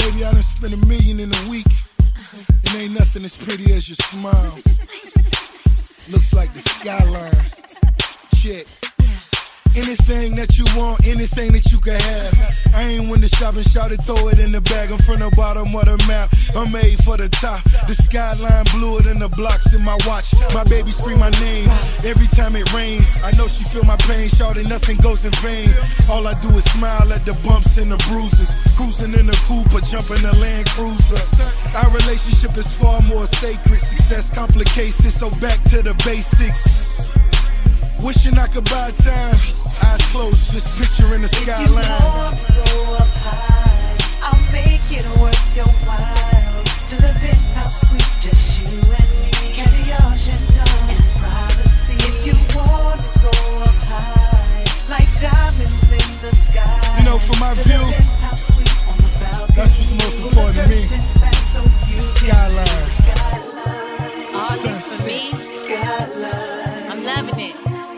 Baby, I done spent $1 million in a week, and ain't nothing as pretty as your smile. Looks like the skyline. Check. Anything that you want, anything that you can have. I ain't win the shop and shout it, throw it in the bag. I'm from the bottom of the map, I'm made for the top. The skyline bluer than the blocks in my watch. My baby scream my name every time it rains. I know she feel my pain, shout it, nothing goes in vain. All I do is smile at the bumps and the bruises. Cruising in the coupe or jumping a Land Cruiser. Our relationship is far more sacred. Success complicates it, so back to the basics. Wishing I could buy time. Eyes closed, just picturing the skyline. If you wanna grow up high, I'll make it worth your while. To the penthouse suite, just you and me. Candy ocean dome and privacy. If you wanna grow up high, like diamonds in the sky. You know, from my view, that's what's most important to me. Skyline. All this for me. I'm loving it.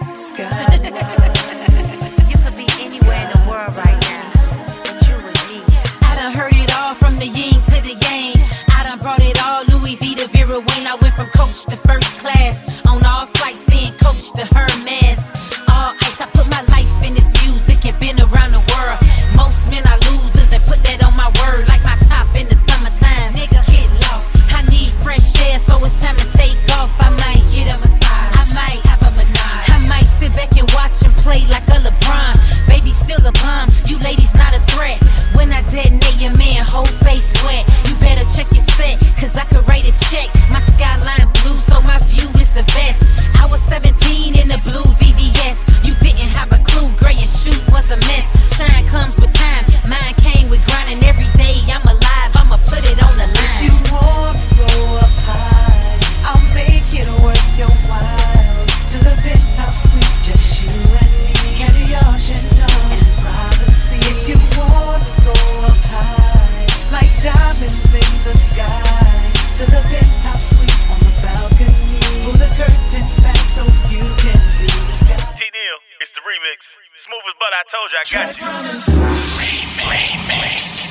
You could be anywhere in the world right now, but you with me. I done heard it all from the yin to the yang. I done brought it all, Louis V to Vera Wang. I went from coach to first class, on all flights, then coach to Hermes. All ice, I put my life in this music and been around the world. Most men are losers and put that on my word, like my top in the summertime. Nigga, get lost. I need fresh air, so it's time to take off. I might get a massage, I might have a menage. I might sit back and watch him play like a LeBron. Baby, still a bomb, you ladies not a threat. When I detonate your man, whole face wet. You better check your set, cause I could write a check. My skyline blue, so my view is the best. I was 17 in the blue VVS. You didn't have a clue, gray and shoes was a mess. Shine comes with time, mine came with grinding. Every day I'm alive, I'ma put it on the line. If you wanna grow up high, I'll make it worth your while. To the penthouse suite, just you and me. Candy ocean dome and privacy. If you wanna grow up high, like diamonds in the sky. To the penthouse suite on the balcony. Pull the curtains back so you can see the sky. T-Neil, it's the remix. Smooth as butter, I told you I got you. Remix.